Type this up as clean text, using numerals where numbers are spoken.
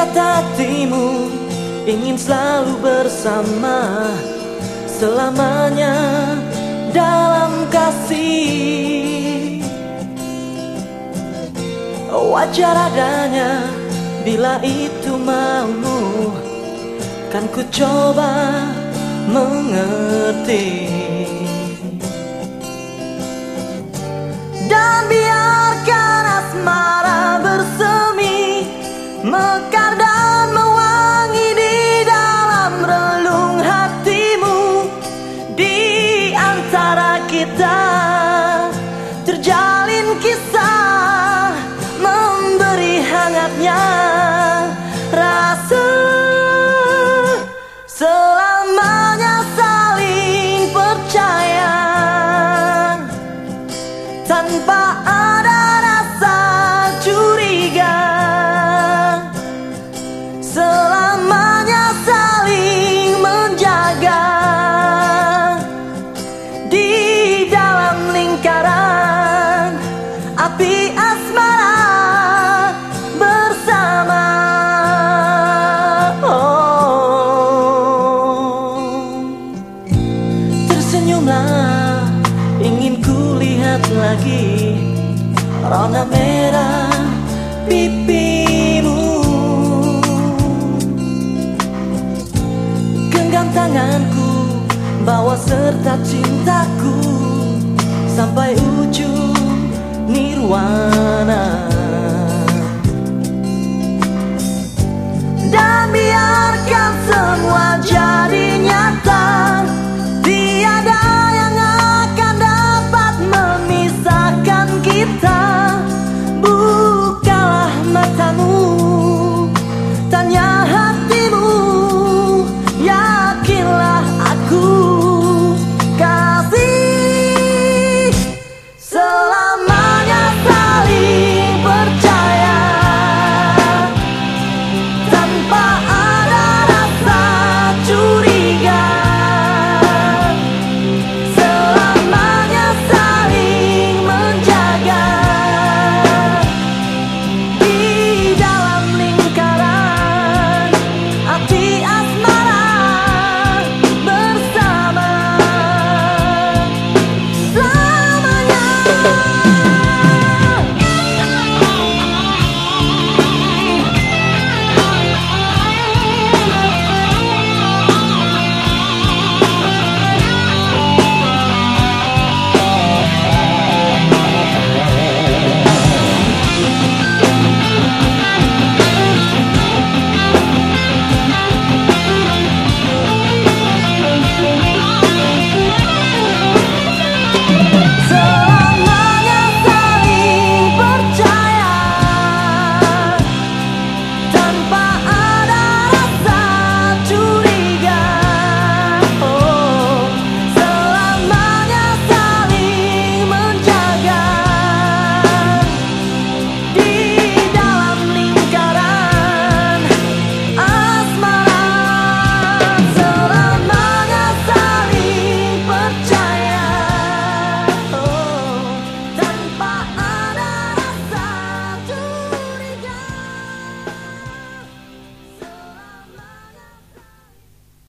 Ikat hatimu, ingin selalu bersama selamanya dalam kasih. Wajar adanya bila itu maumu, kan ku coba mengerti. Dan biarkan asmara bersemi, mekar dan mewangi di dalam relung hatimu. Di antara kita terjalin kisah, memberi hangatnya rasa. Selamanya saling percaya, tanpa ada rasa curiga. Selamanya saling menjaga di dalam lingkaran api asmara bersama. Tersenyumlah, ingin ku lihat lagi rona merah pipimu. Genggam tanganku, bawa serta cintaku sampai ujung nirwana. Dan biar